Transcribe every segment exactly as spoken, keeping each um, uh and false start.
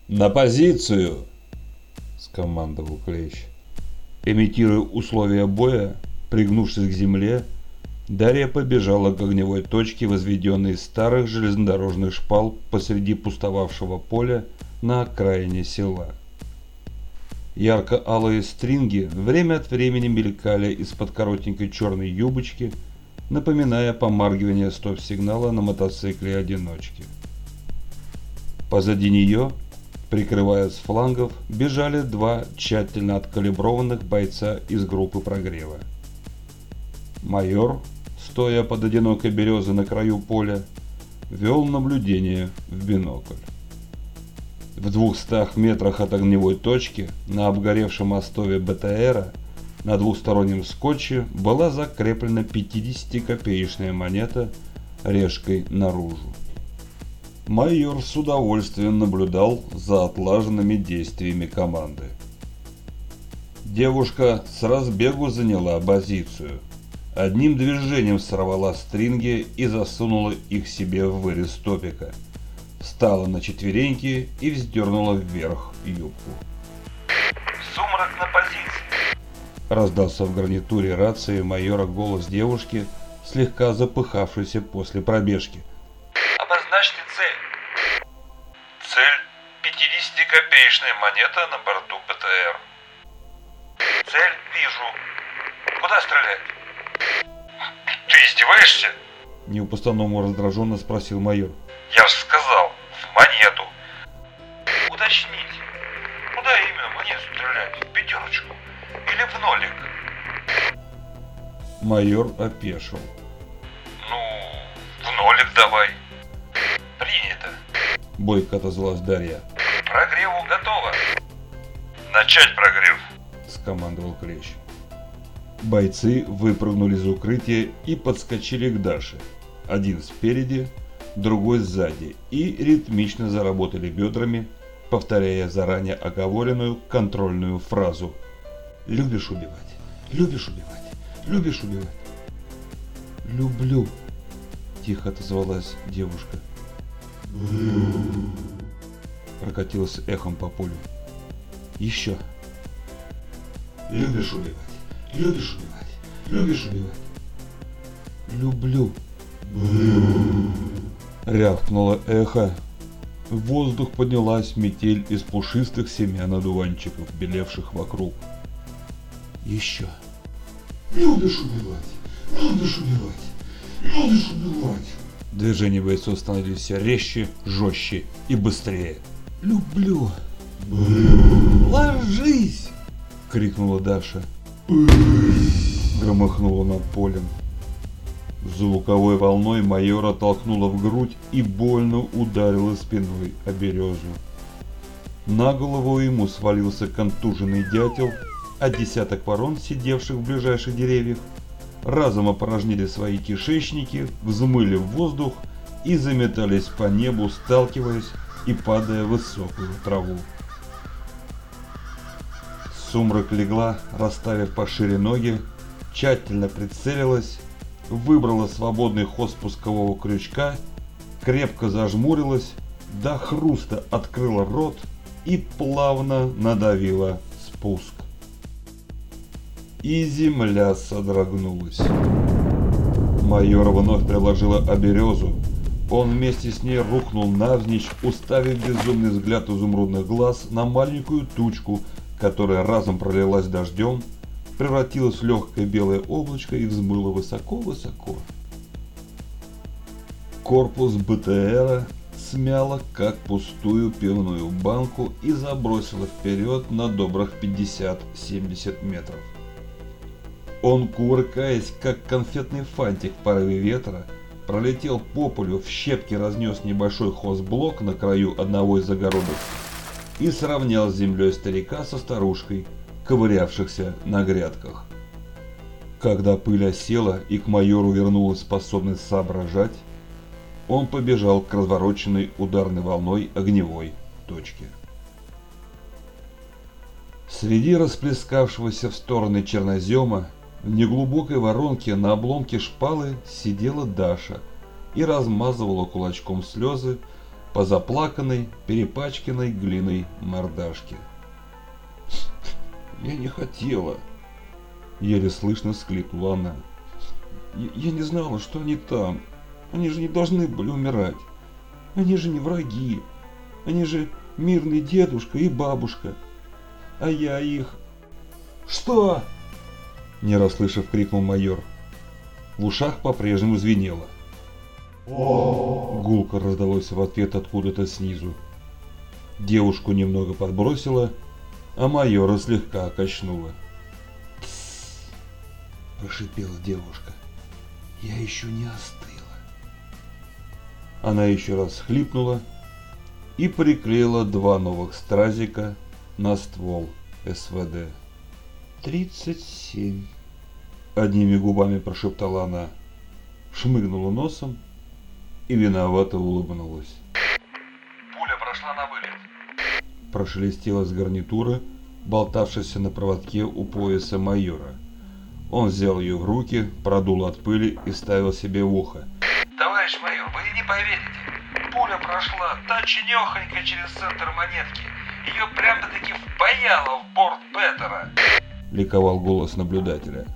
«На позицию!» – скомандовал Клещ. Имитируя условия боя, пригнувшись к земле, Дарья побежала к огневой точке, возведенной из старых железнодорожных шпал посреди пустовавшего поля на окраине села. Ярко-алые стринги время от времени мелькали из-под коротенькой черной юбочки, напоминая помаргивание стоп-сигнала на мотоцикле-одиночке. Позади нее, прикрывая с флангов, бежали два тщательно откалиброванных бойца из группы прогрева. Майор, стоя под одинокой березой на краю поля, вел наблюдение в бинокль. В двухстах метрах от огневой точки на обгоревшем остове БТРа на двухстороннем скотче была закреплена пятидесятикопеечная монета решкой наружу. Майор с удовольствием наблюдал за отлаженными действиями команды. Девушка с разбегу заняла позицию. Одним движением сорвала стринги и засунула их себе в вырез топика. Встала на четвереньки и вздернула вверх юбку. «Сумрак на позиции!» Раздался в гарнитуре рации майора голос девушки, слегка запыхавшейся после пробежки. «Обозначьте цель!» «Цель – пятидесятикопеечная монета на борту БТР». «Цель вижу. Куда стрелять?» «Ты издеваешься?» — не по-пустому раздраженно спросил майор. «Я же сказал, в монету!» «Уточните, куда именно монету стрелять? В пятерочку или в нолик?» Майор опешил. «Ну, в нолик давай». «Принято». Бойко отозвалась Дарья. «Прогреву готово». «Начать прогрев», — скомандовал Клещ. Бойцы выпрыгнули из укрытия и подскочили к Даше. Один спереди, другой сзади, и ритмично заработали бедрами, повторяя заранее оговоренную контрольную фразу: «Любишь убивать? Любишь убивать? Любишь убивать?» «Люблю», — тихо отозвалась девушка. Прокатилось эхом по полю. «Еще». «Любишь убивать? Любишь убивать? Любишь убивать?» «Люблю», — рявкнуло эхо. В воздух поднялась метель из пушистых семян одуванчиков, белевших вокруг. «Еще». «Любишь убивать? Любишь убивать? Любишь убивать?» Движения бойцов становились все резче, жестче и быстрее. «Люблю». «Ложись!» — крикнула Даша. Громыхнула над полем. Звуковой волной майора толкнула в грудь и больно ударила спиной о березу. На голову ему свалился контуженный дятел, а десяток ворон, сидевших в ближайших деревьях, разом опорожнили свои кишечники, взмыли в воздух и заметались по небу, сталкиваясь и падая в высокую траву. Сумрак легла, расставив пошире ноги, тщательно прицелилась, выбрала свободный ход спускового крючка, крепко зажмурилась, до хруста открыла рот и плавно надавила спуск. И земля содрогнулась. Майор вновь приложила о березу. Он вместе с ней рухнул навзничь, уставив безумный взгляд изумрудных глаз на маленькую тучку, которая разом пролилась дождем, превратилась в легкое белое облачко и взмыла высоко-высоко. Корпус БТРа смяло, как пустую пивную банку, и забросило вперед на добрых пятьдесят-семьдесят метров. Он, кувыркаясь, как конфетный фантик в порыве ветра, пролетел по полю, в щепки разнес небольшой хозблок на краю одного из огородов и сравнял с землей старика со старушкой, ковырявшихся на грядках. Когда пыль осела и к майору вернулась способность соображать, он побежал к развороченной ударной волной огневой точке. Среди расплескавшегося в стороны чернозема в неглубокой воронке на обломке шпалы сидела Даша и размазывала кулачком слезы, по заплаканной, перепачканной глиной мордашке. «Я не хотела», — еле слышно всхлипнула она. Я, «Я не знала, что они там. Они же не должны были умирать. Они же не враги. Они же мирный дедушка и бабушка. А я их...» «Что?» — не расслышав, крикнул майор. В ушах по-прежнему звенело. Гулко раздалось в ответ откуда-то снизу. Девушку немного подбросило, а майора слегка качнуло. «Тссс!» — прошипела девушка. «Я еще не остыла». Она еще раз хлипнула и приклеила два новых стразика на ствол СВД. «Тридцать семь», — одними губами прошептала она, шмыгнула носом и виновато улыбнулась. Пуля прошла на вылет. Прошелестела с гарнитуры, болтавшейся на проводке у пояса майора. Он взял ее в руки, продул от пыли и ставил себе в ухо. Товарищ майор, вы не поверите. Пуля прошла точнёхонько через центр монетки. Ее прямо-таки впаяло в борт Петера. Ликовал голос наблюдателя.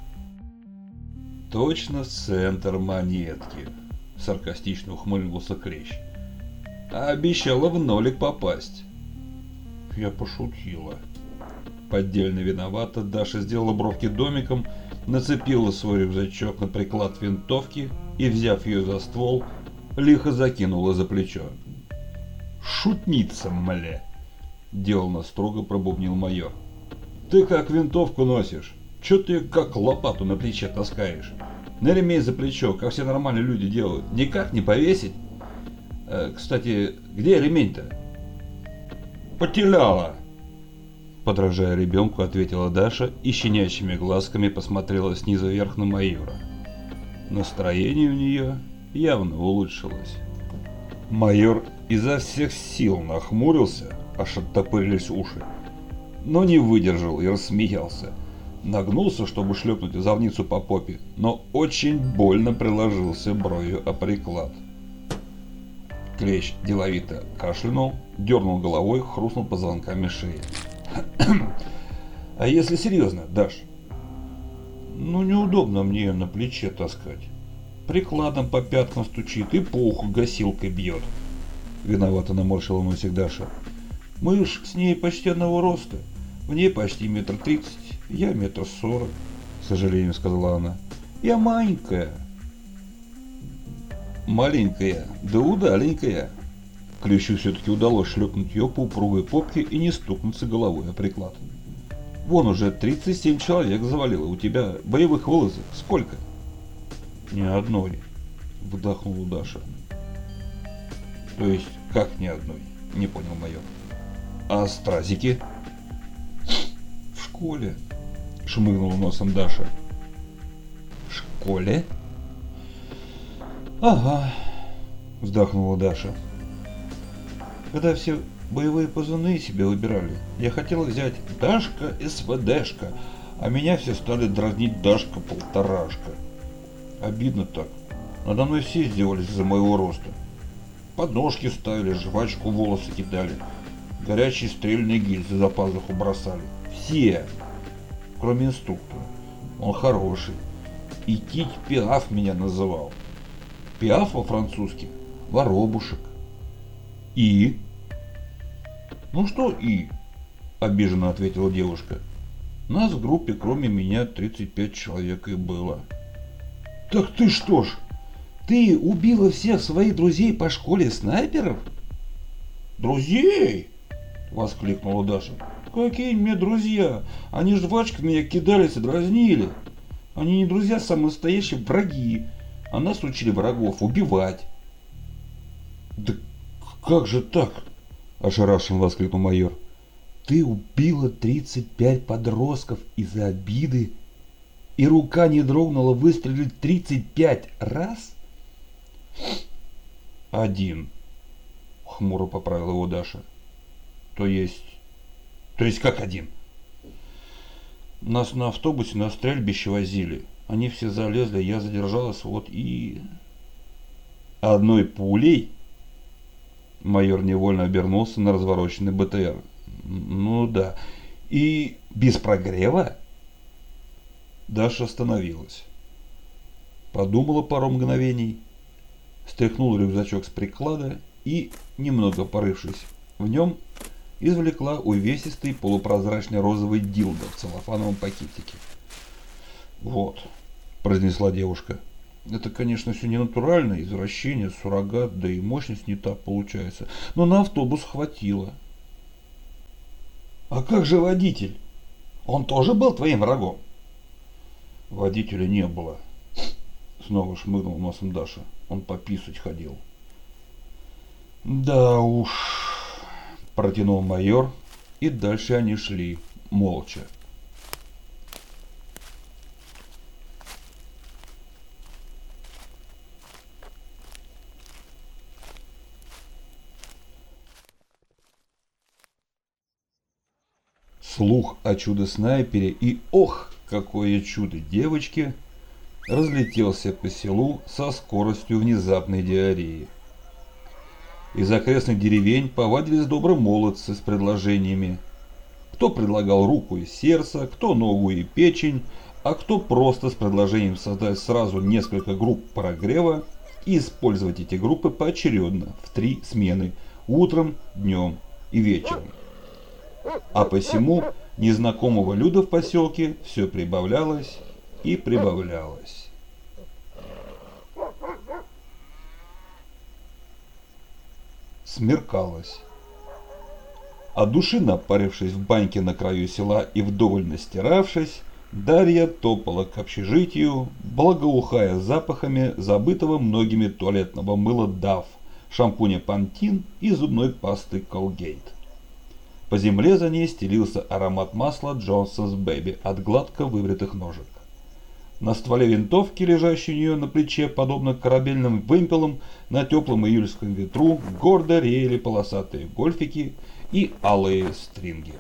Точно в центр монетки, саркастично ухмыльнулся Клещ. А обещала в нолик попасть. Я пошутила. Поддельно виновата, Даша сделала бровки домиком, нацепила свой рюкзачок на приклад винтовки и, взяв ее за ствол, лихо закинула за плечо. «Шутница, мля!» — деланно строго пробубнил майор. «Ты как винтовку носишь? Чё ты как лопату на плече таскаешь? На ремень за плечо, как все нормальные люди делают, никак не повесить? Э, кстати, где ремень-то?» «Потеряла!» Подражая ребенку, ответила Даша и щенячьими глазками посмотрела снизу вверх на майора. Настроение у нее явно улучшилось. Майор изо всех сил нахмурился, аж оттопырились уши, но не выдержал и рассмеялся. Нагнулся, чтобы шлепнуть озорницу по попе, но очень больно приложился бровью о приклад. Клещ деловито кашлянул, дернул головой, хрустнул позвонками шеи. «А если серьезно, Даш? Ну неудобно мне ее на плече таскать. Прикладом по пяткам стучит и по уху гасилкой бьет». Виновато наморщила носик Даша. «Мы ж с ней почти одного роста. В ней почти метр тридцать, я метр сорок», — к сожалению сказала она. «Я маленькая». «Маленькая, да удаленькая». Клещу все-таки удалось шлепнуть ее по упругой попке и не стукнуться головой о приклад. «Вон уже тридцать семь человек завалило, у тебя боевых вылазок сколько?» «Ни одной», — вдохнула Даша. «То есть как ни одной?» — не понял майор. «А стразики?» «В школе», — шмыгнула носом Даша. «В школе?» «Ага», — вздохнула Даша. «Когда все боевые позывные себе выбирали, я хотела взять Дашка СВДшка, а меня все стали дразнить Дашка полторашка. Обидно так. Надо мной все издевались из-за моего роста. Подножки ставили, жвачку в волосы кидали, горячие стрельные гильзы за пазуху бросали. Все, кроме инструктора. Он хороший. И Тить Пиаф меня называл. Пиаф по-французски — воробушек. «И?» «Ну что «и?» — обиженно ответила девушка. «Нас в группе кроме меня тридцать пять человек и было». «Так ты что ж, ты убила всех своих друзей по школе снайперов?» «Друзей?» — воскликнула Даша. «Какие мне друзья? Они жвачкой меня кидались и дразнили. Они не друзья, а самые настоящие враги. А нас учили врагов убивать». «Да как же так?» — ошарашенно воскликнул майор. «Ты убила тридцать пять подростков из-за обиды, и рука не дрогнула выстрелить тридцать пять раз?» «Один», — хмуро поправила его Даша. «То есть... То есть как один?» «Нас на автобусе на стрельбище возили. Они все залезли, я задержалась, вот и...» «Одной пулей?» Майор невольно обернулся на развороченный БТР. Ну да. И без прогрева? Даша остановилась. Подумала пару мгновений, стряхнула рюкзачок с приклада и, немного порывшись в нем, извлекла увесистый полупрозрачный розовый дилдо в целлофановом пакетике. «Вот», — произнесла девушка. «Это, конечно, все не натуральное, извращение, суррогат, да и мощность не та получается, но на автобус хватило». «А как же водитель? Он тоже был твоим врагом?» «Водителя не было», — снова шмыгнул носом Даша. «Он пописать ходил». «Да уж», — протянул майор, и дальше они шли молча. Слух о чудо-снайпере и ох, какое чудо девочки разлетелся по селу со скоростью внезапной диареи. Из окрестных деревень повадились добрые молодцы с предложениями. Кто предлагал руку и сердце, кто ногу и печень, а кто просто с предложением создать сразу несколько групп прогрева и использовать эти группы поочередно в три смены – утром, днем и вечером. А посему незнакомого люда в поселке все прибавлялось и прибавлялось. Смеркалось. От души напарившись в баньке на краю села и вдоволь настиравшись, Дарья топала к общежитию, благоухая запахами забытого многими туалетного мыла Дав, шампуня Пантин и зубной пасты Colgate. По земле за ней стелился аромат масла Johnson's Baby от гладко выбритых ножек. На стволе винтовки, лежащей у нее на плече, подобно корабельным вымпелам, на теплом июльском ветру гордо реяли полосатые гольфики и алые стринги.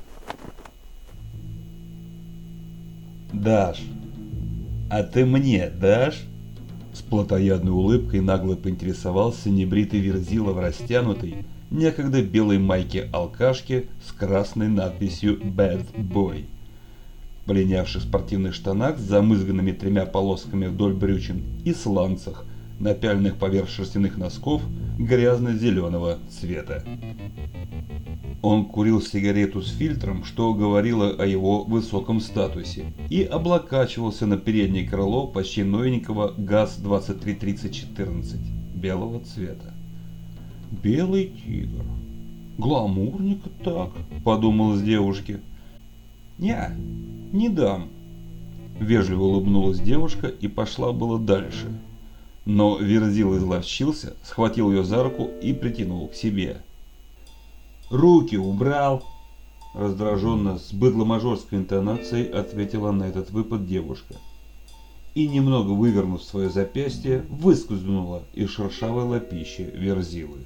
«Даш, а ты мне дашь?» С плотоядной улыбкой нагло поинтересовался небритый Верзила в растянутой, некогда белой майке алкашки с красной надписью «Bad Boy». Полинявших спортивных штанах с замызганными тремя полосками вдоль брючин и сланцах, напяленных поверх шерстяных носков грязно-зеленого цвета. Он курил сигарету с фильтром, что говорило о его высоком статусе, и облокачивался на переднее крыло почти новенького ГАЗ двадцать три тридцать четырнадцать белого цвета. «Белый тигр. Гламурненько так», — подумалось девушке. «Не, не дам», — вежливо улыбнулась девушка и пошла было дальше. Но Верзила изловчился, схватил ее за руку и притянул к себе. «Руки убрал!» Раздраженно, с быдло-мажорской интонацией ответила на этот выпад девушка. И, немного вывернув свое запястье, выскользнула из шершавой лапищи Верзилы.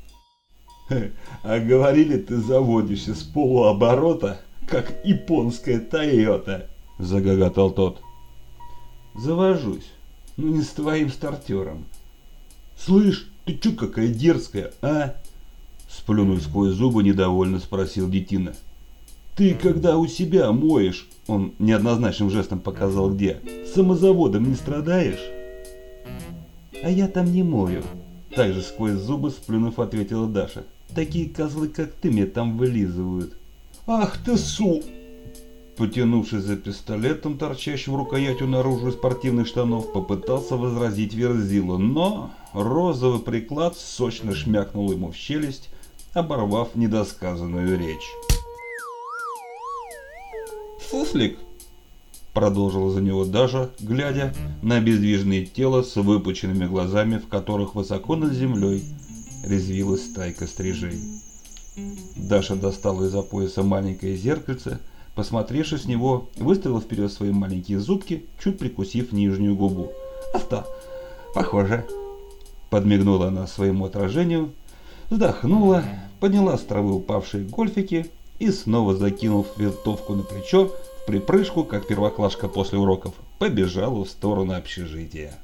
«А говорили, ты заводишься с полуоборота, как японская Тойота!» — загоготал тот. «Завожусь, но не с твоим стартером». «Слышь, ты чё какая дерзкая, а?» Сплюнув сквозь зубы, недовольно спросил детина. «Ты когда у себя моешь, — он неоднозначным жестом показал где, — самозаводом не страдаешь?» «А я там не мою», — также сквозь зубы сплюнув ответила Даша. «Такие козлы, как ты, меня там вылизывают». «Ах ты су!» Потянувшись за пистолетом, торчащим рукоятью наружу из спортивных штанов, попытался возразить Верзила, но розовый приклад сочно шмякнул ему в челюсть, оборвав недосказанную речь. «Суслик!» — продолжила за него Даша, глядя на бездвижное тело с выпученными глазами, в которых высоко над землей резвилась стайка стрижей. Даша достала из-за пояса маленькое зеркальце, посмотревши с него, выставила вперед свои маленькие зубки, чуть прикусив нижнюю губу. «А что? Похоже!» Подмигнула она своему отражению, вздохнула, подняла с травы упавшие гольфики и, снова закинув винтовку на плечо, в припрыжку, как первоклашка после уроков, побежала в сторону общежития.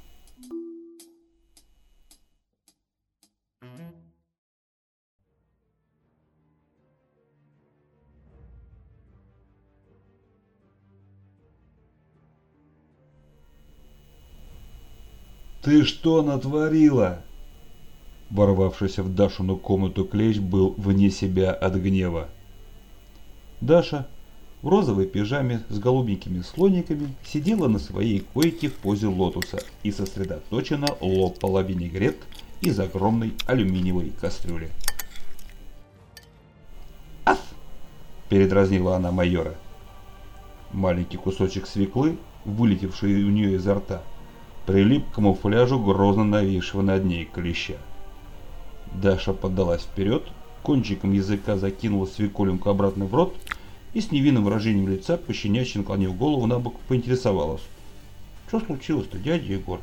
«Ты что натворила?» Ворвавшийся в Дашину комнату Клещ был вне себя от гнева. Даша в розовой пижаме с голубенькими слониками сидела на своей койке в позе лотоса и сосредоточенно лопала винегрет из огромной алюминиевой кастрюли. «Аф!» – передразнила она майора. Маленький кусочек свеклы, вылетевший у нее изо рта, прилип к камуфляжу грозно нависшего над ней клеща. Даша поддалась вперед, кончиком языка закинула свеколинку обратно в рот и с невинным выражением лица, пощенячьи наклонив голову на бок, поинтересовалась. «Что случилось-то, дядя Егор?»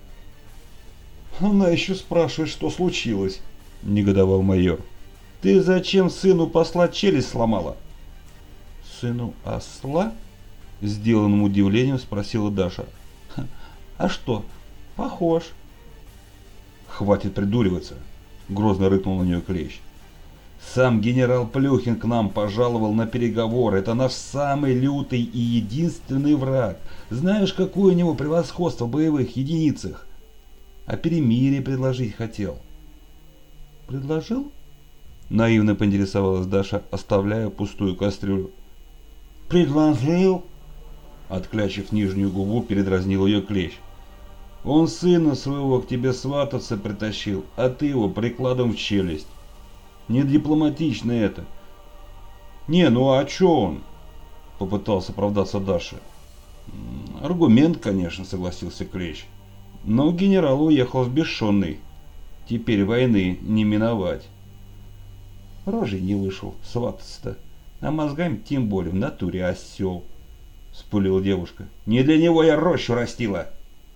«Она еще спрашивает, что случилось», — негодовал майор. «Ты зачем сыну посла челюсть сломала?» «Сыну осла?» — сделанным удивлением спросила Даша. «А что, похож?» «Хватит придуриваться», — грозно рыкнул на нее Клещ. «Сам генерал Плюхин к нам пожаловал на переговоры. Это наш самый лютый и единственный враг. Знаешь, какое у него превосходство в боевых единицах? А перемирие предложить хотел». «Предложил?» — наивно поинтересовалась Даша, оставляя пустую кастрюлю. «Предложил?» — отклячив нижнюю губу, передразнил ее Клещ. «Он сына своего к тебе свататься притащил, а ты его прикладом в челюсть. Не дипломатично это». «Не, ну а чё он?» — попытался оправдаться Даша. «Аргумент, конечно», — согласился Клещ. «Но генерал уехал сбешенный. Теперь войны не миновать». «Рожей не вышел, свататься-то. А мозгами тем более в натуре осел», — вспылила девушка. «Не для него я рощу растила».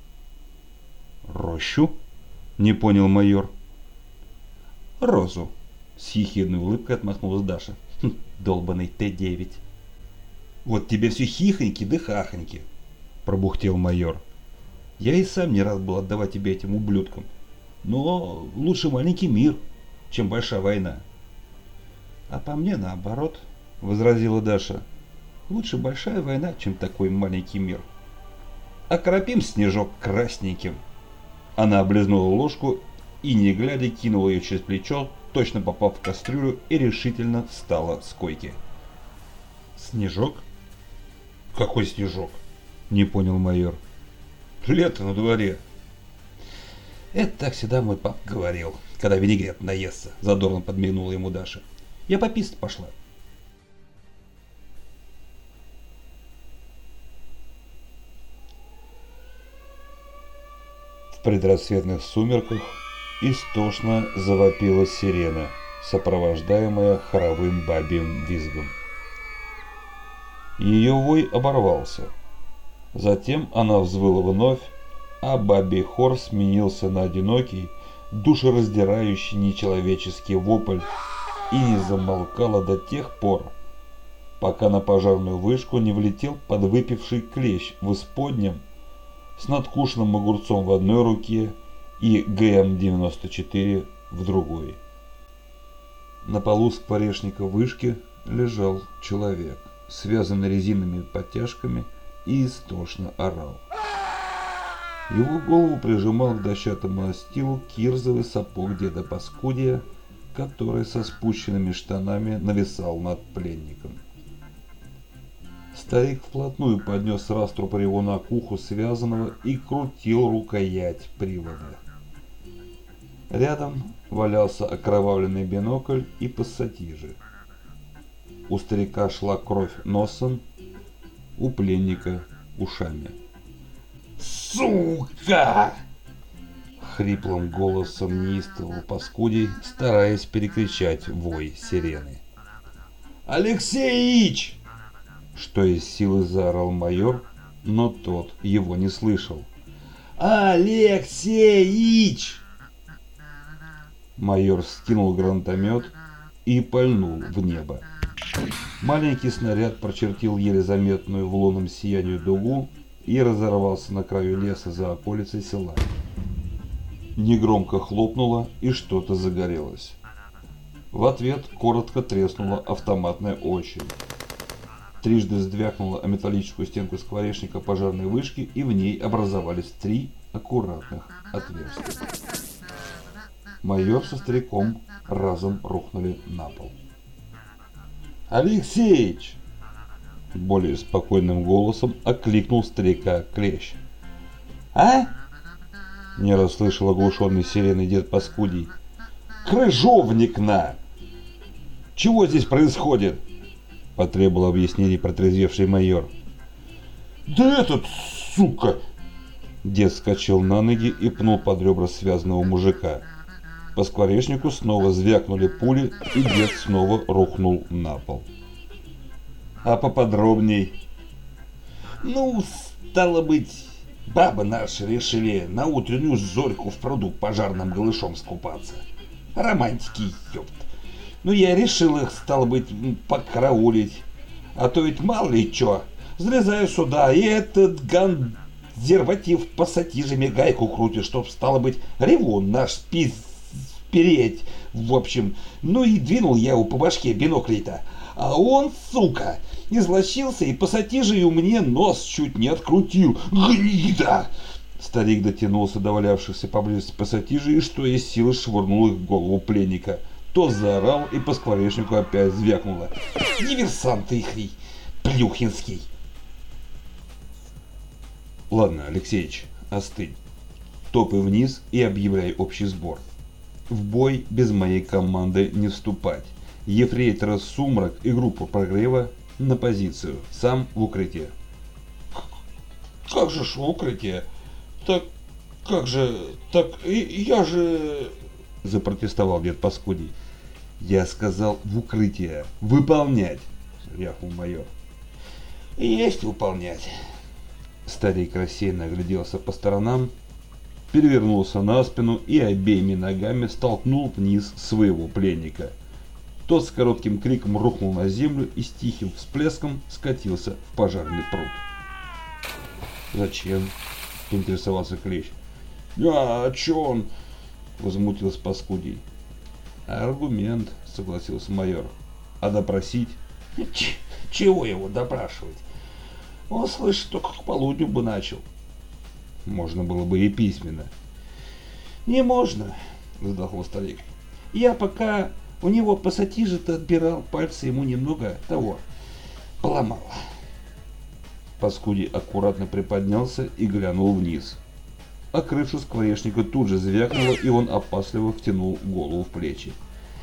«Рощу?» — не понял майор. «Розу», — с ехидной улыбкой отмахнулась Даша. «Хм, долбаный Т девять». «Вот тебе все хихоньки да хахоньки», — пробухтел майор. «Я и сам не рад был отдавать тебя этим ублюдкам. Но лучше маленький мир, чем большая война». «А по мне наоборот», — возразила Даша. «Лучше большая война, чем такой маленький мир. Окропим снежок красненьким». Она облизнула ложку и, не глядя, кинула ее через плечо, точно попав в кастрюлю, и решительно встала с койки. «Снежок? Какой снежок?» — не понял майор. «Лето на дворе». «Это так всегда мой пап говорил, когда винегрет наестся», — задорно подмигнула ему Даша. «Я пописать пошла». В предрассветных сумерках истошно завопила сирена, сопровождаемая хоровым бабьим визгом. Ее вой оборвался. Затем она взвыла вновь, а бабий хор сменился на одинокий, душераздирающий нечеловеческий вопль и не замолкала до тех пор, пока на пожарную вышку не влетел подвыпивший Клещ в исподнем с надкушенным огурцом в одной руке и ГМ девяносто четыре в другой. На полу скворечника вышки лежал человек, связанный резиновыми подтяжками, и истошно орал. Его голову прижимал к дощатому настилу кирзовый сапог деда Паскудия, который со спущенными штанами нависал над пленником. Старик вплотную поднес раструб ревуна к уху связанного и крутил рукоять привода. Рядом валялся окровавленный бинокль и пассатижи. У старика шла кровь носом, у пленника ушами. «Сука!» — хриплым голосом неистового Паскудий, стараясь перекричать вой сирены. «Алексеич!» — что из силы заорал майор, но тот его не слышал. «Алексеич!» Майор скинул гранатомет и пальнул в небо. Маленький снаряд прочертил еле заметную в лунном сиянии дугу и разорвался на краю леса за околицей села. Негромко хлопнуло, и что-то загорелось. В ответ коротко треснула автоматная очередь. Трижды звякнула о металлическую стенку скворечника пожарной вышки, и в ней образовались три аккуратных отверстий. Майор со стариком разом рухнули на пол. «Алексеич!» — более спокойным голосом окликнул старика Клещ. «А?» — не расслышал оглушенный сиреной дед Паскудий. «Крыжовник на!» «Чего здесь происходит?» — потребовал объяснений протрезвевший майор. «Да этот, сука!» Дед вскочил на ноги и пнул под ребра связанного мужика. По скворечнику снова звякнули пули, и дед снова рухнул на пол. «А поподробней?» Ну, стало быть, бабы наши решили на утреннюю зорьку в пруду пожарным голышом скупаться. Романтики, ёпт. Ну, я решил их, стало быть, покараулить. А то ведь мало ли чё. Залезаю сюда, и этот консерватив пассатижами гайку крутит, чтоб, стало быть, ревун наш спис переть. В общем, ну и двинул я его по башке биноклей-то. А он, сука, излощился и пассатижею мне нос чуть не открутил. Гнида! Старик дотянулся до валявшихся поблизости пассатижей и что из силы швырнул их в голову пленника. Тот заорал, и по скворечнику опять звякнуло. Диверсант ихний, Плюхинский. Ладно, Алексеич, остынь. Топай вниз и объявляй общий сбор. В бой без моей команды не вступать. Ефрейтора Сумрак и группу прогрева на позицию. Сам в укрытие. Как же ж в укрытие? Так, как же, так я же... Запротестовал дед Паскудий. Я сказал в укрытие. Выполнять! Рявкнул майор. Есть выполнять. Старик рассеянно огляделся по сторонам, перевернулся на спину и обеими ногами столкнул вниз своего пленника. Тот с коротким криком рухнул на землю и с тихим всплеском скатился в пожарный пруд. «Зачем?» — поинтересовался Клещ. «А чё он?» — возмутился Паскудий. «Аргумент», — согласился майор. «А допросить?» Ч чего его допрашивать? Он, слышит, только к полудню бы начал». «Можно было бы и письменно». «Не можно», — вздохнул старик. «Я пока у него пассатижи-то отбирал, пальцы ему немного того поломал». Паскудий аккуратно приподнялся и глянул вниз. А крышу скворечника тут же звякнуло, и он опасливо втянул голову в плечи.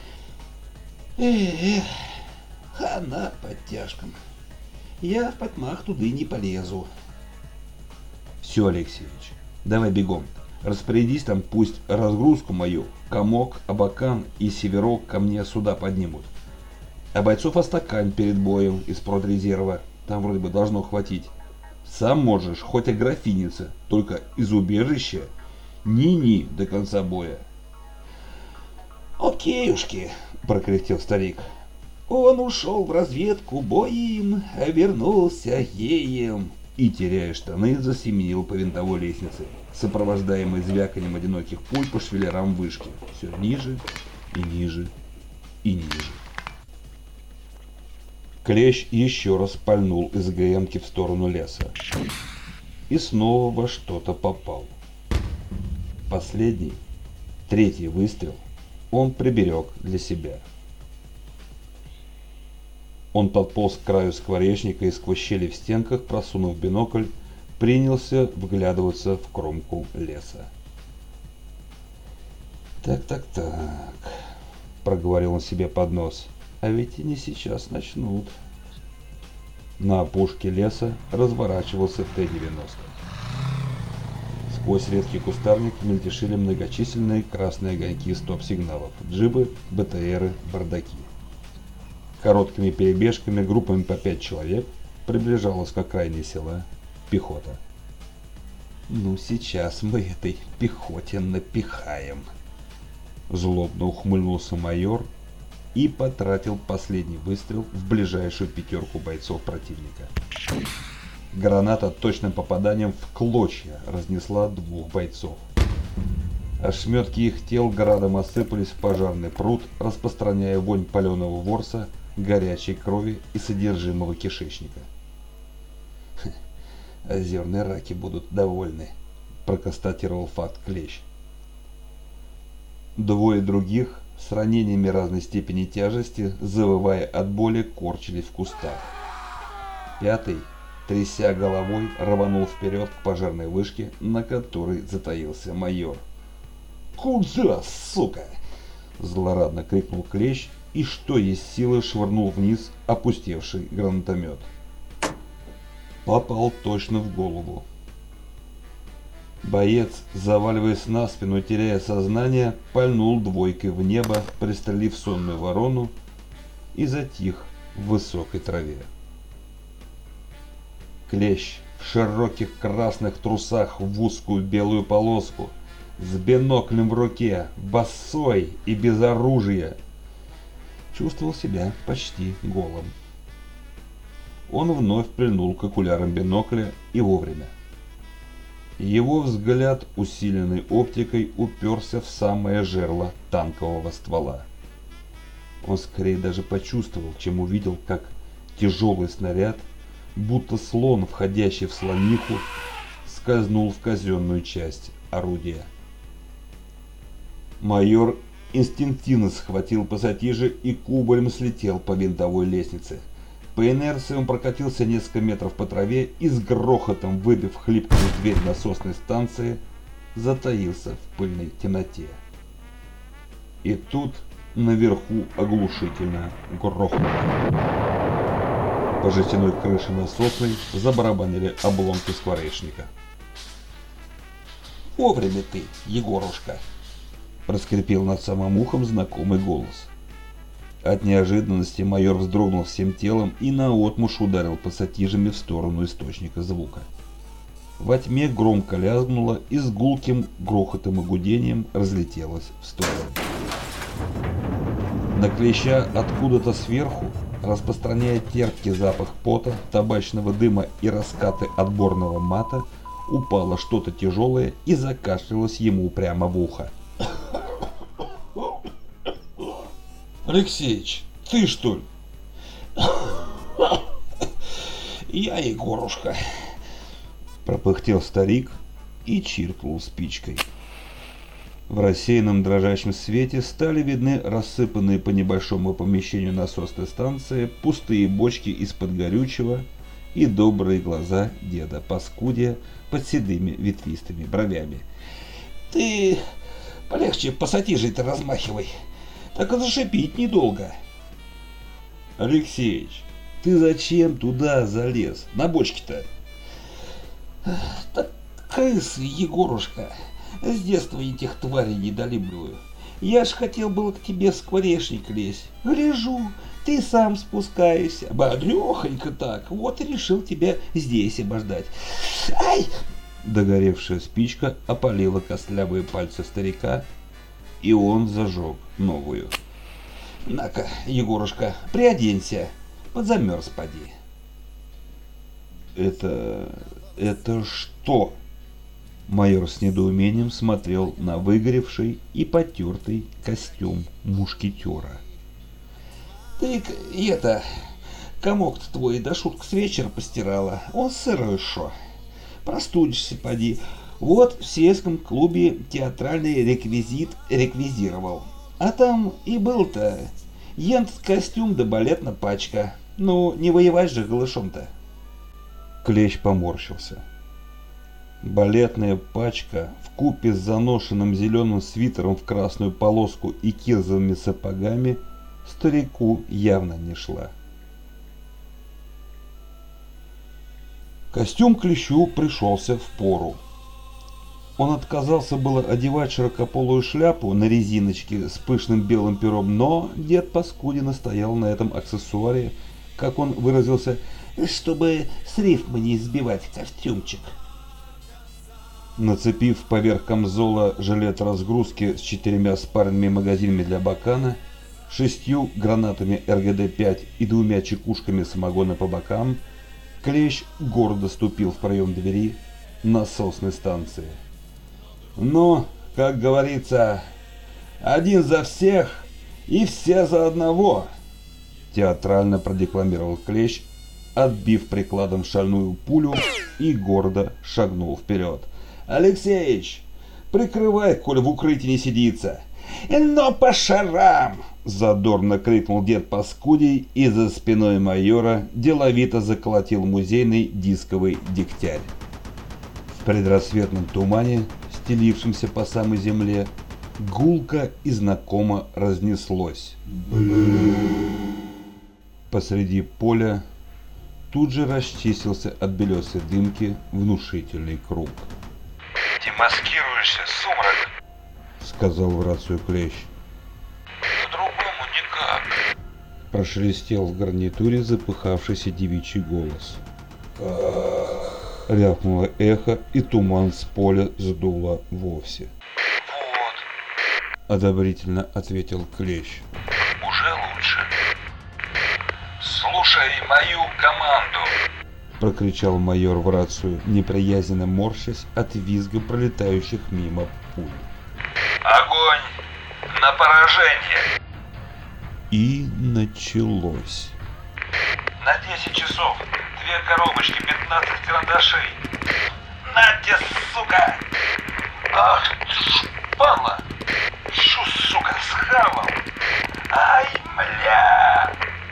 «Эх, хана подтяжкам. Я в потьмах туды не полезу». «Все, Алексеевич, давай бегом. Распорядись там, пусть разгрузку мою, Комок, Абакан и Северок ко мне сюда поднимут. А бойцов остакань перед боем из продрезерва. Там вроде бы должно хватить. Сам можешь хоть ографиниться, только из убежища ни-ни до конца боя». «Окейушки», — прокряхтел старик. «Он ушел в разведку боем, а вернулся еем». И, теряя штаны, засеменил по винтовой лестнице, сопровождаемый звяканием одиноких пуль по швеллерам вышки. Все ниже и ниже и ниже. Клещ еще раз пальнул из ГМки в сторону леса. И снова во что-то попал. Последний, третий выстрел он приберег для себя. Он подполз к краю скворечника и сквозь щели в стенках, просунув бинокль, принялся вглядываться в кромку леса. «Так-так-так», — проговорил он себе под нос, — «а ведь они сейчас начнут». На опушке леса разворачивался Т девяносто. Сквозь редкий кустарник мельтешили многочисленные красные огоньки стоп-сигналов, джипы, БТРы, бардаки. Короткими перебежками, группами по пять человек, приближалась к окраине села пехота. «Ну, сейчас мы этой пехоте напихаем», — злобно ухмыльнулся майор и потратил последний выстрел в ближайшую пятерку бойцов противника. Граната точным попаданием в клочья разнесла двух бойцов. Ошметки их тел градом осыпались в пожарный пруд, распространяя вонь паленого ворса, горячей крови и содержимого кишечника. «Озерные раки будут довольны», — проконстатировал факт Клещ. Двое других с ранениями разной степени тяжести, завывая от боли, корчились в кустах. Пятый, тряся головой, рванул вперед к пожарной вышке, на которой затаился майор. «Куда, сука?» — злорадно крикнул Клещ и, что есть силы, швырнул вниз опустевший гранатомет. Попал точно в голову. Боец, заваливаясь на спину, теряя сознание, пальнул двойкой в небо, пристрелив сонную ворону, и затих в высокой траве. Клещ в широких красных трусах в узкую белую полоску, с биноклем в руке, босой и без оружия, чувствовал себя почти голым. Он вновь прильнул к окулярам бинокля и вовремя. Его взгляд, усиленный оптикой, уперся в самое жерло танкового ствола. Он скорее даже почувствовал, чем увидел, как тяжелый снаряд, будто слон, входящий в слониху, скользнул в казенную часть орудия. Майор инстинктивно схватил пассатижи и кубарем слетел по винтовой лестнице. По инерции он прокатился несколько метров по траве и с грохотом, выбив хлипкую дверь насосной станции, затаился в пыльной темноте. И тут наверху оглушительно грохнуло. По жестяной крыше насосной забарабанили обломки скворечника. «Вовремя ты, Егорушка!» — проскрипел над самым ухом знакомый голос. От неожиданности майор вздрогнул всем телом и наотмашь ударил пассатижами в сторону источника звука. Во тьме громко лязгнуло и с гулким грохотом и гудением разлетелось в сторону. На Клеща откуда-то сверху, распространяя терпкий запах пота, табачного дыма и раскаты отборного мата, упало что-то тяжелое и закашлялось ему прямо в ухо. «Алексеич, ты что ли?» «Я, Егорушка», — пропыхтел старик и чиркнул спичкой. В рассеянном дрожащем свете стали видны рассыпанные по небольшому помещению насосной станции пустые бочки из-под горючего и добрые глаза деда Паскудия под седыми ветвистыми бровями. «Ты полегче пассатижей-то размахивай. Так и зашипить недолго». «Алексеич, ты зачем туда залез? На бочке-то?» «Так крысы, Егорушка. С детства этих тварей недолюбливаю. Я ж хотел было к тебе в скворечник лезть. Гляжу, ты сам спускаешься. Бодрёхонько так. Вот и решил тебя здесь обождать. Ай!» Догоревшая спичка опалила костлявые пальцы старика, и он зажег новую. «На-ка, Егорушка, приоденься, подзамерз поди». «Это... это что?» Майор с недоумением смотрел на выгоревший и потертый костюм мушкетера. «Ты это... комок-то твой до шуток с вечера постирала, он сырой шо. Простудишься поди. Вот в сельском клубе театральный реквизит реквизировал. А там и был-то ент костюм да балетная пачка. Ну, не воевать же голышом-то». Клещ поморщился. Балетная пачка вкупе с заношенным зеленым свитером в красную полоску и кирзовыми сапогами старику явно не шла. Костюм Клещу пришелся в пору. Он отказался было одевать широкополую шляпу на резиночке с пышным белым пером, но дед Паскудин настоял на этом аксессуаре, как он выразился, чтобы с рифмы не сбивать костюмчик. Нацепив поверх камзола жилет разгрузки с четырьмя спаренными магазинами для бакана, шестью гранатами эр гэ дэ пять и двумя чекушками самогона по бокам, Клещ гордо ступил в проем двери насосной станции. «Ну, как говорится, один за всех и все за одного», — театрально продекламировал Клещ, отбив прикладом шальную пулю и гордо шагнул вперед. Алексеич, прикрывай, коль в укрытии не сидится. Но по шарам! Задорно крикнул дед Паскудий, и за спиной майора деловито заколотил музейный дисковый дегтярь. В предрассветном тумане, стелившемся по самой земле, гулко и знакомо разнеслось. Посреди поля тут же расчистился от белесой дымки внушительный круг. «Демаскируешься, сумрак!» — сказал в рацию Клещ. «По-другому никак!» — прошелестел в гарнитуре запыхавшийся девичий голос. Рявкнуло эхо, и туман с поля сдуло вовсе. «Вот!» — одобрительно ответил Клещ. «Уже лучше!» «Слушай мою команду!» — прокричал майор в рацию, неприязненно морщась от визга пролетающих мимо пуль. «Огонь на поражение!» И началось. «На десять часов две коробочки, пятнадцать карандашей!» «Нате, сука! Ах, шпала! Шу, сука, схавал! Ай, мля!»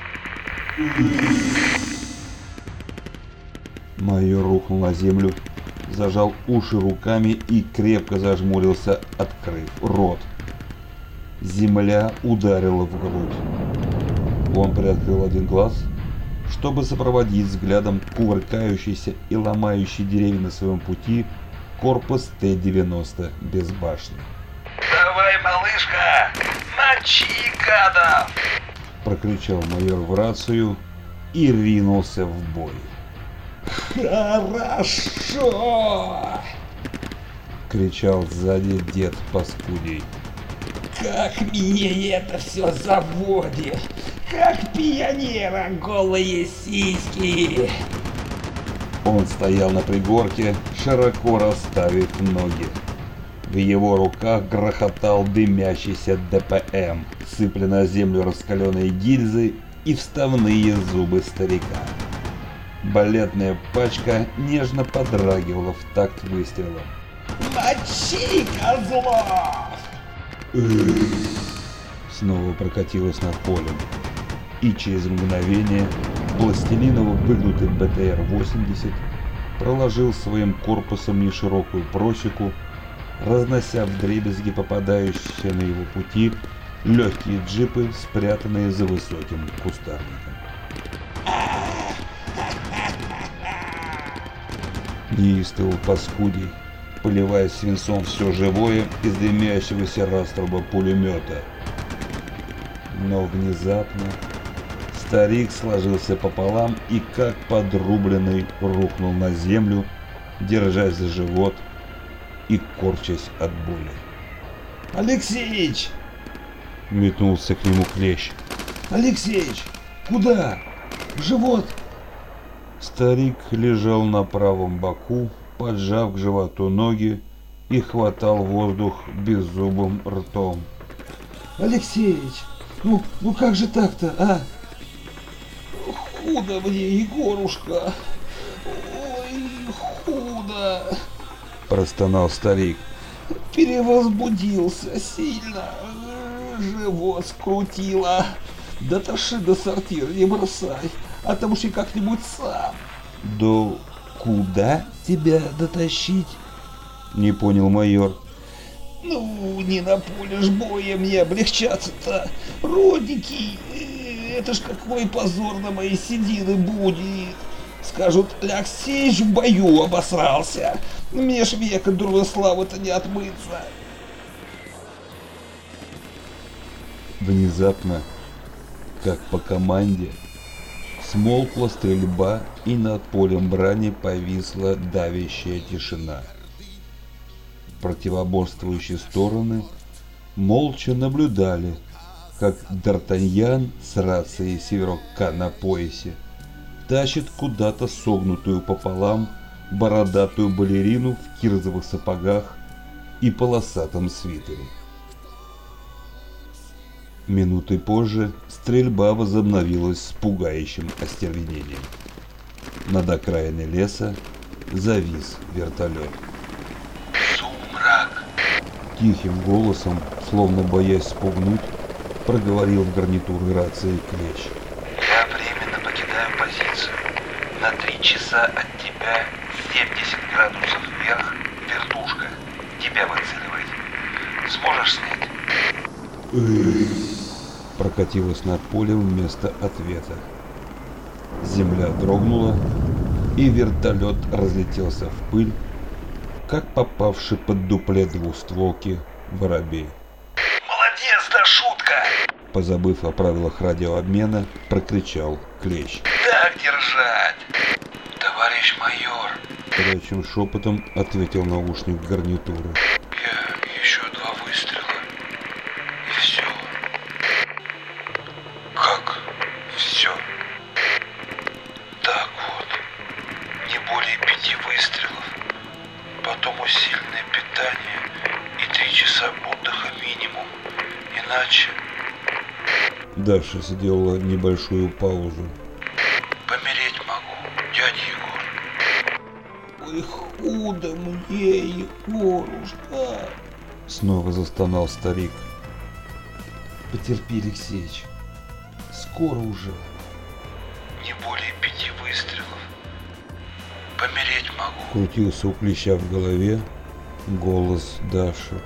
Майор рухнул на землю, зажал уши руками и крепко зажмурился, открыв рот. Земля ударила в грудь. Он приоткрыл один глаз, чтобы сопроводить взглядом кувыркающийся и ломающий деревья на своем пути корпус Т девяносто без башни. «Давай, малышка, мочи гадов!» — прокричал майор в рацию и ринулся в бой. «Хорошо!» — кричал сзади дед Паскудий. «Как мне это все заводит! Как пионера голые сиськи!» Он стоял на пригорке, широко расставив ноги. В его руках грохотал дымящийся ДПМ, сыпля на землю раскаленные гильзы и вставные зубы старика. Балетная пачка нежно подрагивала в такт выстрелом. «Мочи, козлов!» Снова прокатилась над полем, и через мгновение пластилиново выгнутый Б Т Р восемьдесят проложил своим корпусом неширокую просеку, разнося вдребезги попадающиеся на его пути легкие джипы, спрятанные за высоким кустарником. Неистовый Паскудий, поливая свинцом все живое из дымящегося раструба пулемета. Но внезапно старик сложился пополам и, как подрубленный, рухнул на землю, держась за живот и корчась от боли. «Алексеич!» — метнулся к нему Клещ. «Алексеич! Куда? В живот!» Старик лежал на правом боку, поджав к животу ноги, и хватал воздух беззубым ртом. «Алексеич, ну, ну как же так-то, а?» «Худо мне, Егорушка, ой, худо!» — простонал старик. «Перевозбудился сильно, живот скрутило. Дотащи до сортира, не бросай, а там уж и как-нибудь сам». «Да куда тебя дотащить?» — не понял майор. «Ну, не на поле ж боя мне облегчаться-то, родники, это ж какой позор на мои седины будет. Скажут, Алексеич в бою обосрался, мне ж века дурной славы-то не отмыться». Внезапно, как по команде, смолкла стрельба, и над полем брани повисла давящая тишина. Противоборствующие стороны молча наблюдали, как Д'Артаньян с рацией Северок-К на поясе тащит куда-то согнутую пополам бородатую балерину в кирзовых сапогах и полосатом свитере. Минутой позже стрельба возобновилась с пугающим остервенением. Над окраиной леса завис вертолет. Тихим голосом, словно боясь спугнуть, проговорил в гарнитуры рации Клещ. Я временно покидаю позицию. На три часа от тебя семьдесят градусов вверх, вертушка. Тебя выцеливает. Сможешь снять? Прокатилась над полем вместо ответа. Земля дрогнула, и вертолет разлетелся в пыль, как попавший под дуплет двустволки воробей. Молодец, да шутка! Позабыв о правилах радиообмена, прокричал Клещ. Так держать! Товарищ майор, Горячим шепотом ответил наушник гарнитуры. я еще два выстрела. И все. Как все? Так вот. Не более пяти выстрелов. Потом усиленное питание и три часа отдыха минимум. Иначе Даша сделала небольшую паузу. помереть могу, дядя Егор. Ой, худо мне, Егорушка. Снова застонал старик. Потерпи, Алексеич. Скоро уже. Не более пяти выстрелов. Помереть могу. Крутился у Клеща в голове голос Даши.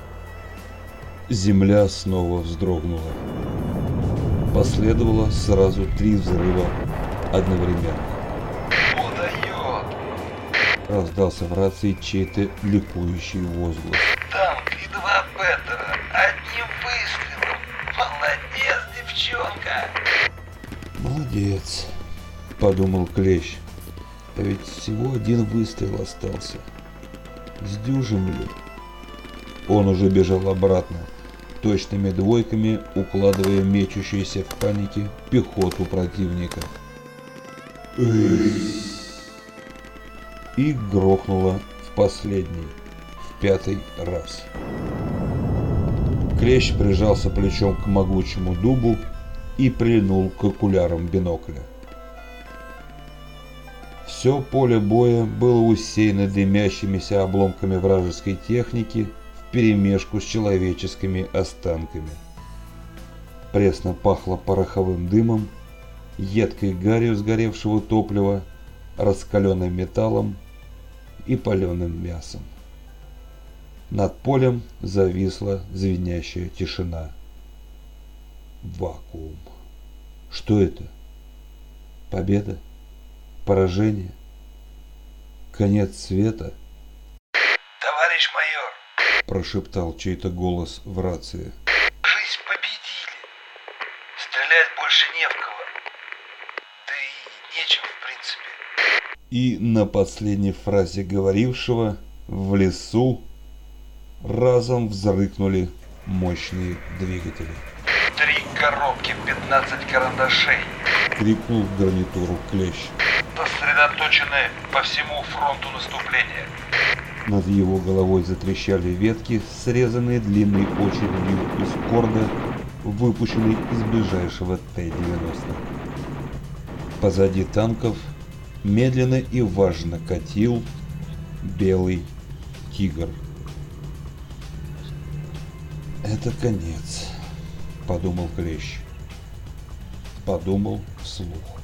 Земля снова вздрогнула. Последовало сразу три взрыва одновременно. Удает! Раздался в рации чей-то ликующий возглас. Танк и два Петера. Одним выстрелом. Молодец, девчонка! Молодец, подумал Клещ. А ведь всего один выстрел остался. Сдюжим ли? Он уже бежал обратно, точными двойками укладывая мечущуюся в панике пехоту противника. И грохнуло в последний, в пятый раз. Клещ прижался плечом к могучему дубу и прильнул к окулярам бинокля. Все поле боя было усеяно дымящимися обломками вражеской техники вперемешку с человеческими останками. Пресно пахло пороховым дымом, едкой гарью сгоревшего топлива, раскаленным металлом и паленым мясом. Над полем зависла звенящая тишина. Вакуум. Что это? Победа? Поражение? Конец света? Товарищ майор, Прошептал чей-то голос в рации. жизнь победили. Стрелять больше не в кого. Да и нечем, в принципе. И на последней фразе говорившего в лесу разом взрыкнули мощные двигатели. Три коробки, пятнадцать карандашей. Крикнул в гарнитуру Клещ. Сосредоточены по всему фронту наступления. Над его головой затрещали ветки, срезанные длинной очередью из корда, выпущенной из ближайшего Т девяносто. Позади танков медленно и важно катил белый тигр. «Это конец», — подумал Клещ. Подумал вслух.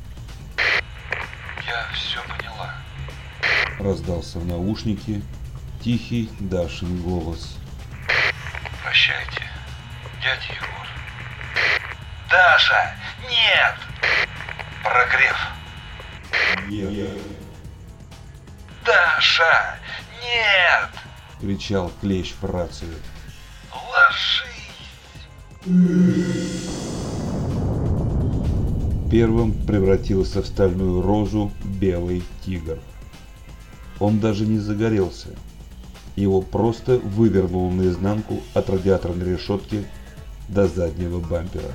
Я все поняла. Раздался в наушнике тихий Дашин голос. Прощайте, дядя Егор. Даша, нет! Прогрев. «Нет!» Даша, нет! — кричал Клещ в рацию. Ложись! Первым превратился в стальную розу белый тигр. Он даже не загорелся. Его просто вывернуло наизнанку от радиаторной решетки до заднего бампера.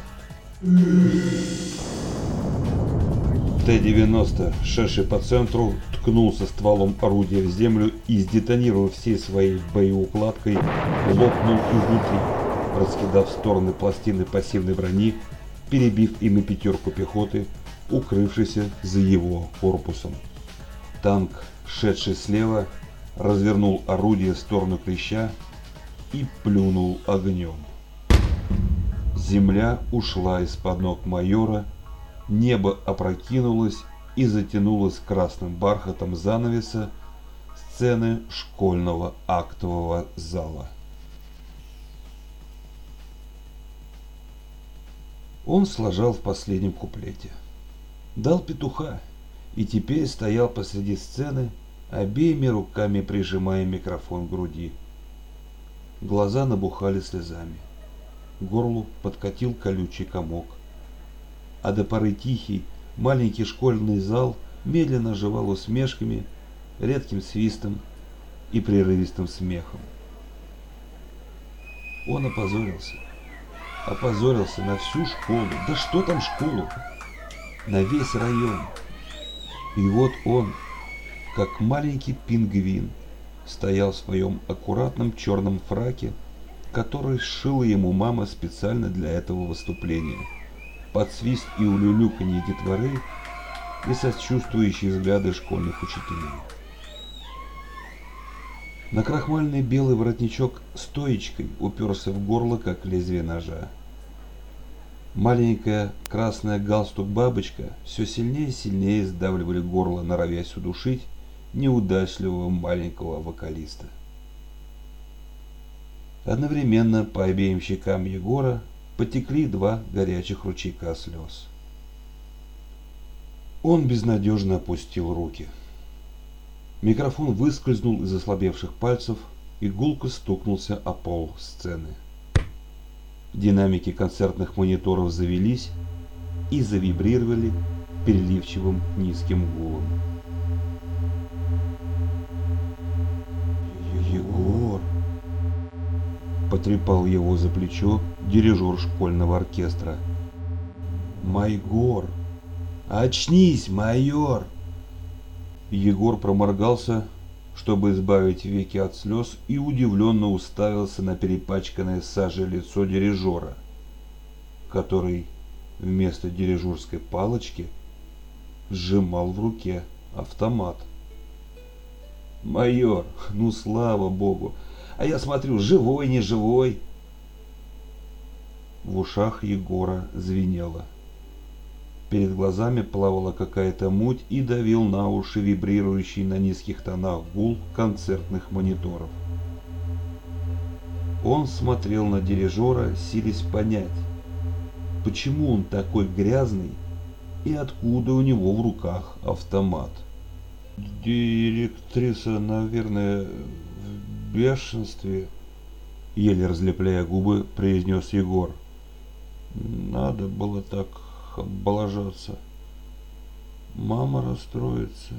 Т девяносто, шедший по центру, ткнулся стволом орудия в землю и, сдетонировав всей своей боеукладкой, лопнул изнутри, раскидав в стороны пластины пассивной брони, перебив ими пятерку пехоты, укрывшейся за его корпусом. Танк, шедший слева, развернул орудие в сторону Клеща и плюнул огнем. Земля ушла из-под ног майора, небо опрокинулось и затянулось красным бархатом занавеса сцены школьного актового зала. Он сложил в последнем куплете. Дал петуха и теперь стоял посреди сцены, обеими руками прижимая микрофон к груди. Глаза набухали слезами. К горлу подкатил колючий комок. А до поры тихий, маленький школьный зал медленно оживал усмешками, редким свистом и прерывистым смехом. Он опозорился. Опозорился на всю школу. Да что там школу? На весь район. И вот он, как маленький пингвин, стоял в своем аккуратном черном фраке, который сшила ему мама специально для этого выступления, под свист и улюлюканье детворы и сочувствующие взгляды школьных учителей. Накрахмальный белый воротничок стоечкой уперся в горло, как лезвие ножа. Маленькая красная галстук-бабочка все сильнее и сильнее сдавливали горло, норовясь удушить неудачливого маленького вокалиста. Одновременно по обеим щекам Егора потекли два горячих ручейка слез. Он безнадежно опустил руки. Микрофон выскользнул из ослабевших пальцев и гулко стукнулся о пол сцены. Динамики концертных мониторов завелись и завибрировали переливчивым низким гулом. «Егор!» — потрепал его за плечо дирижер школьного оркестра. «Майгор! Очнись, майор!» Егор проморгался, чтобы избавить веки от слез, и удивленно уставился на перепачканное сажей лицо дирижера, который вместо дирижерской палочки сжимал в руке автомат. «Майор, ну слава богу, а я смотрю, живой, не живой!» В ушах Егора звенело. Перед глазами плавала какая-то муть и давил на уши вибрирующий на низких тонах гул концертных мониторов. Он смотрел на дирижера, силясь понять, почему он такой грязный и откуда у него в руках автомат. «Директриса, наверное, в бешенстве», — еле разлепляя губы, произнес Егор. «Надо было так облажаться. Мама расстроится».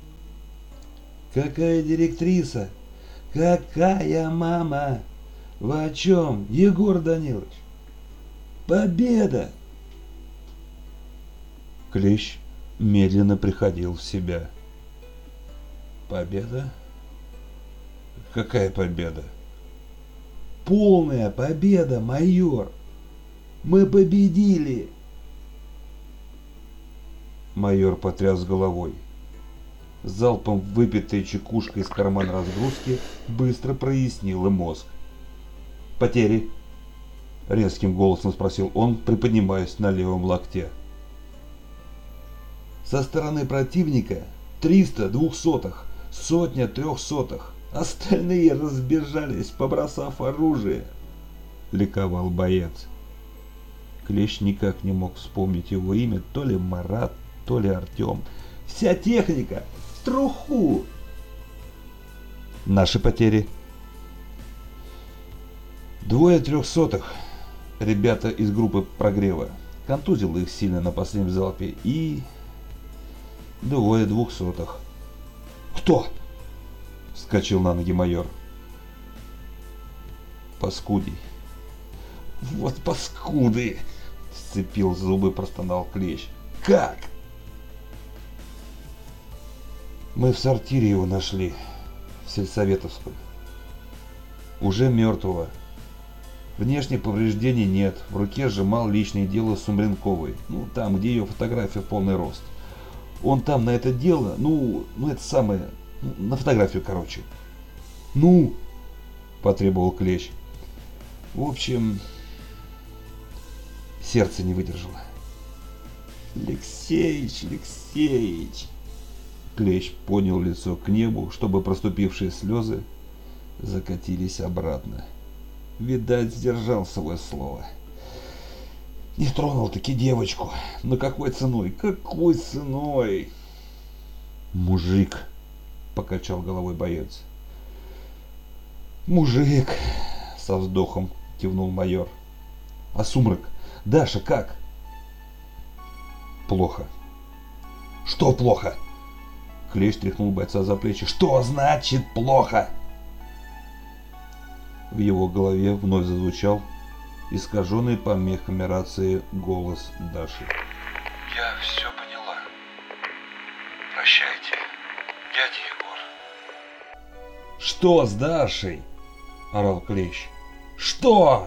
«Какая директриса? Какая мама? Вы о чем, Егор Данилович? Победа!» Клещ медленно приходил в себя. «Победа? Какая победа?» «Полная победа, майор! Мы победили!» Майор потряс головой. Залпом выпитой чекушкой из кармана разгрузки быстро прояснила мозг. «Потери?» — резким голосом спросил он, приподнимаясь на левом локте. «Со стороны противника триста двухсотых, сотня трехсотых. Остальные разбежались, побросав оружие», — ликовал боец. Клещ никак не мог вспомнить его имя, то ли Марат, то ли Артем. «Вся техника в труху!» «Наши потери?» «Двое трехсотых. Ребята из группы прогрева. Контузило их сильно на последнем залпе. И... двое двухсотых». «Кто?» — вскочил на ноги майор. «Паскудий». «Вот паскуды!» — сцепил зубы, простонал Клещ. «Как?» «Мы в сортире его нашли, в Сельсоветовском. Уже мертвого. Внешних повреждений нет, в руке сжимал личное дело Сумренковой, ну там, где ее фотография в полный рост. Он там на это дело, ну, ну это самое, на фотографию, короче». «Ну?» — потребовал Клещ. В общем, сердце не выдержало. Алексеич, Алексеич. Клещ поднял лицо к небу, чтобы проступившие слезы закатились обратно. Видать, сдержал свое слово. Не тронул-таки девочку. Но какой ценой? Какой ценой? Мужик, покачал головой боец. Мужик, со вздохом кивнул майор. А Сумрак? Даша как? Плохо. Что плохо? Клещ тряхнул бойца за плечи. Что значит плохо? В его голове вновь зазвучал искаженный помехами рации голос Даши. Я все поняла. Прощайте, дядя Егор. Что с Дашей? Орал Клещ. Что?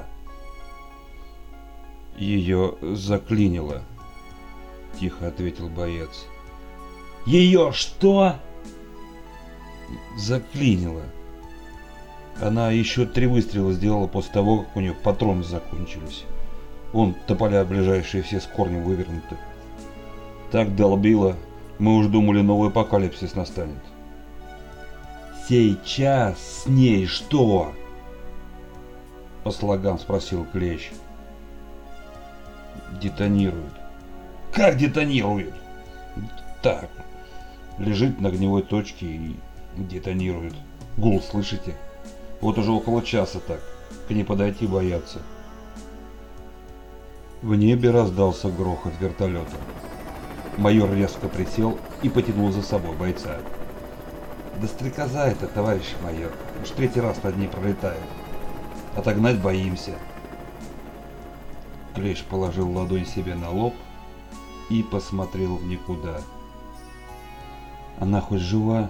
Ее заклинило, тихо ответил боец. Ее что? Заклинило. Она еще три выстрела сделала после того, как у нее патроны закончились. Вон тополя ближайшие все с корнем вывернуты. Так долбило, мы уж думали, новый апокалипсис настанет. Сейчас с ней что? По слогам спросил Клещ. Детонирует. Как детонирует? Так, лежит на огневой точке и детонирует. Гул слышите? Вот уже около часа так. К ней подойти боятся. В небе раздался грохот вертолета. Майор резко присел и потянул за собой бойца. Да стрекоза это, товарищ майор. Уж третий раз над ней пролетает. Отогнать боимся. Клещ положил ладонь себе на лоб и посмотрел в никуда. Она хоть жива?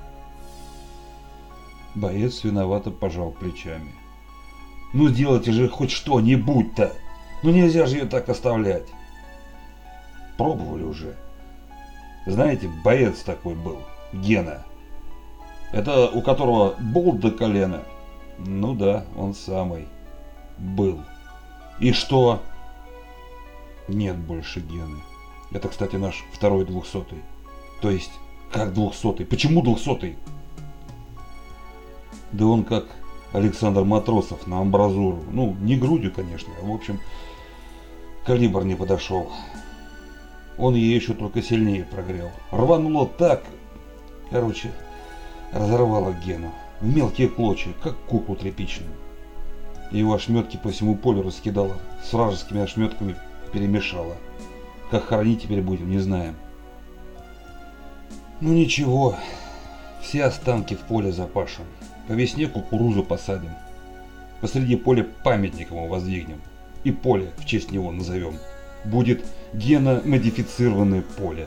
Боец виновато пожал плечами. Ну сделайте же хоть что-нибудь-то. Ну нельзя же ее так оставлять. Пробовали уже. Знаете, боец такой был, Гена. Это у которого болт до колена. Ну да, он самый. Был. И что? Нет больше Гены. Это, кстати, наш второй двухсотый. То есть, как двухсотый? Почему двухсотый? Да он как Александр Матросов на амбразуру. Ну, не грудью, конечно. В общем, калибр не подошел. Он ее еще только сильнее прогрел. Рвануло так. Короче, разорвало Гену. В мелкие клочья, как куклу тряпичную. Его ошметки по всему полю раскидало. С вражескими ошметками перемешало. Как хоронить теперь будем, не знаем. Ну ничего. Все останки в поле запашем. По весне кукурузу посадим. Посреди поля памятник ему воздвигнем. И поле в честь него назовем. Будет генно-модифицированное поле.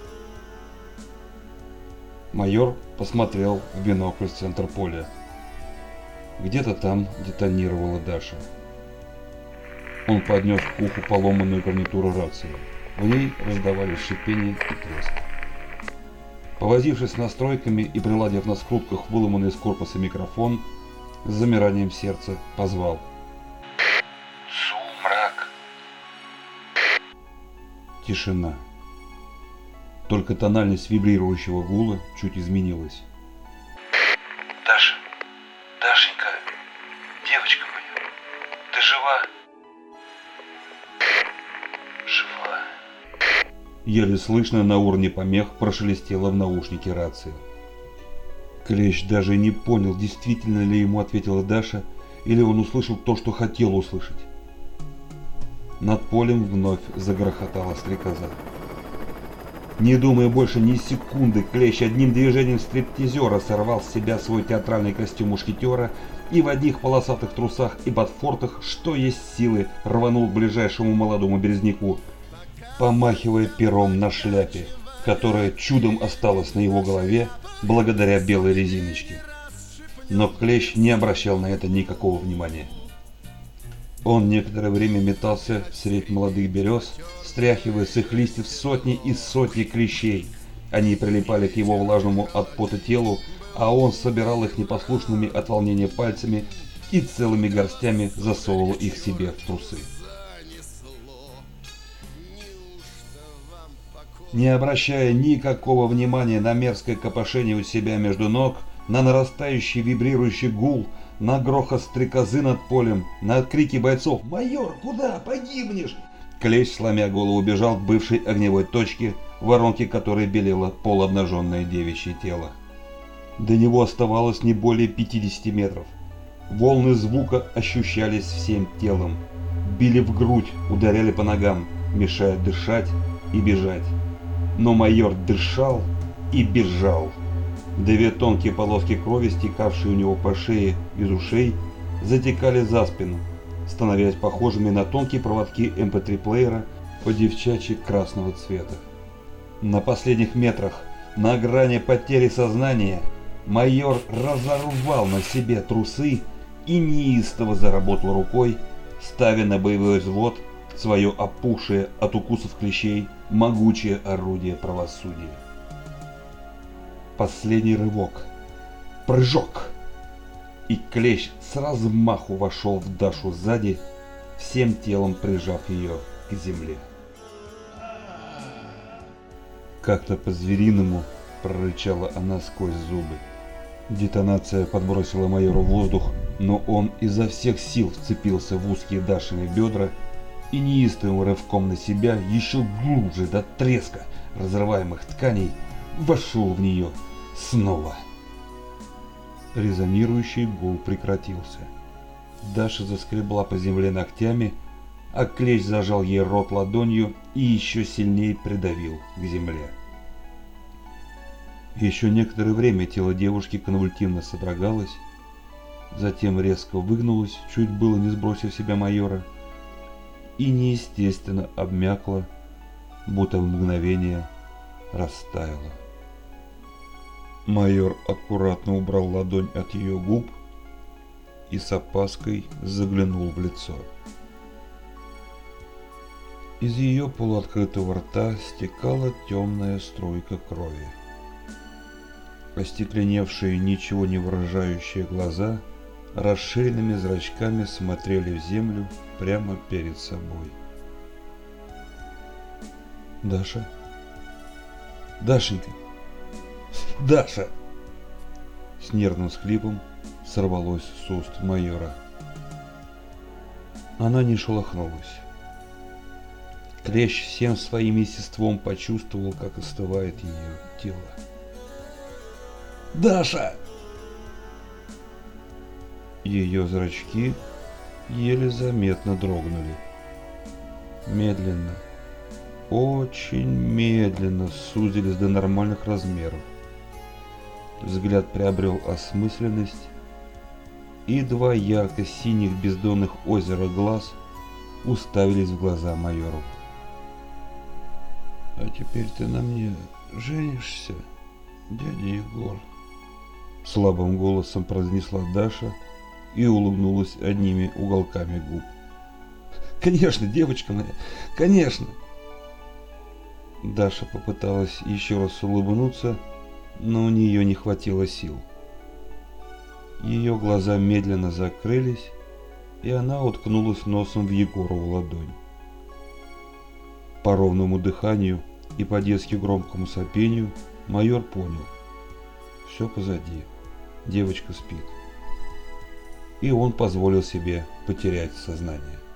Майор посмотрел в бинокль в центр поля. Где-то там детонировала Даша. Он поднес к уху поломанную гарнитуру рации. В ней раздавались шипение и треск. Повозившись с настройками и приладив на скрутках выломанный из корпуса микрофон, с замиранием сердца позвал. Сумрак. Тишина. Только тональность вибрирующего гула чуть изменилась. Даша, Дашенька, девочка моя, ты жива? Жива. Еле слышно на уровне помех прошелестело в наушнике рации. Клещ даже не понял, действительно ли ему ответила Даша, или он услышал то, что хотел услышать. Над полем вновь загрохотала стрекоза. Не думая больше ни секунды, Клещ одним движением стриптизера сорвал с себя свой театральный костюм мушкетера и в одних полосатых трусах и ботфортах, что есть силы, рванул к ближайшему молодому березняку, помахивая пером на шляпе, которая чудом осталась на его голове благодаря белой резиночке. Но Клещ не обращал на это никакого внимания. Он некоторое время метался среди молодых берез, стряхивая с их листьев сотни и сотни клещей. Они прилипали к его влажному от пота телу, а он собирал их непослушными от волнения пальцами и целыми горстями засовывал их себе в трусы. Не обращая никакого внимания на мерзкое копошение у себя между ног, на нарастающий вибрирующий гул, на грохот стрекозы над полем, на крики бойцов «Майор, куда? Погибнешь!», Клещ, сломя голову, бежал к бывшей огневой точке, в воронке которой белело полуобнаженное девичье тело. До него оставалось не более пятидесяти метров. Волны звука ощущались всем телом, били в грудь, ударяли по ногам, мешая дышать и бежать. Но майор дышал и бежал. Две тонкие полоски крови, стекавшие у него по шее из ушей, затекали за спину, становясь похожими на тонкие проводки эм пэ три плеера по девчачьи красного цвета. На последних метрах, на грани потери сознания, майор разорвал на себе трусы и неистово заработал рукой, ставя на боевой взвод свое опухшее от укусов клещей могучее орудие правосудия. Последний рывок. Прыжок. И клещ с размаху вошел в Дашу сзади, всем телом прижав ее к земле. Как-то по-звериному прорычала она сквозь зубы. Детонация подбросила майору в воздух, но он изо всех сил вцепился в узкие Дашины бедра и неистовым рывком на себя еще глубже до треска разрываемых тканей вошел в нее снова. Резонирующий гул прекратился. Даша заскребла по земле ногтями, а клещ зажал ей рот ладонью и еще сильнее придавил к земле. Еще некоторое время тело девушки конвульсивно содрогалось, затем резко выгнулось, чуть было не сбросив себя майора, и неестественно обмякло, будто в мгновение растаяло. Майор аккуратно убрал ладонь от ее губ и с опаской заглянул в лицо. Из ее полуоткрытого рта стекала темная струйка крови. Остекленевшие, ничего не выражающие глаза расширенными зрачками смотрели в землю прямо перед собой. «Даша? Дашенька! Даша!» С нервным всхлипом сорвалось с уст майора. Она не шелохнулась. Клещ всем своим естеством почувствовал, как остывает ее тело. «Даша!» Ее зрачки еле заметно дрогнули. Медленно, очень медленно сузились до нормальных размеров. Взгляд приобрел осмысленность, и два ярко-синих бездонных озера глаз уставились в глаза майору. «А теперь ты на мне женишься, дядя Егор?» Слабым голосом произнесла Даша и улыбнулась одними уголками губ. «Конечно, девочка моя, конечно!» Даша попыталась еще раз улыбнуться, но у нее не хватило сил. Ее глаза медленно закрылись, и она уткнулась носом в Егорову ладонь. По ровному дыханию и по-детски громкому сопению майор понял: все позади, девочка спит. И он позволил себе потерять сознание.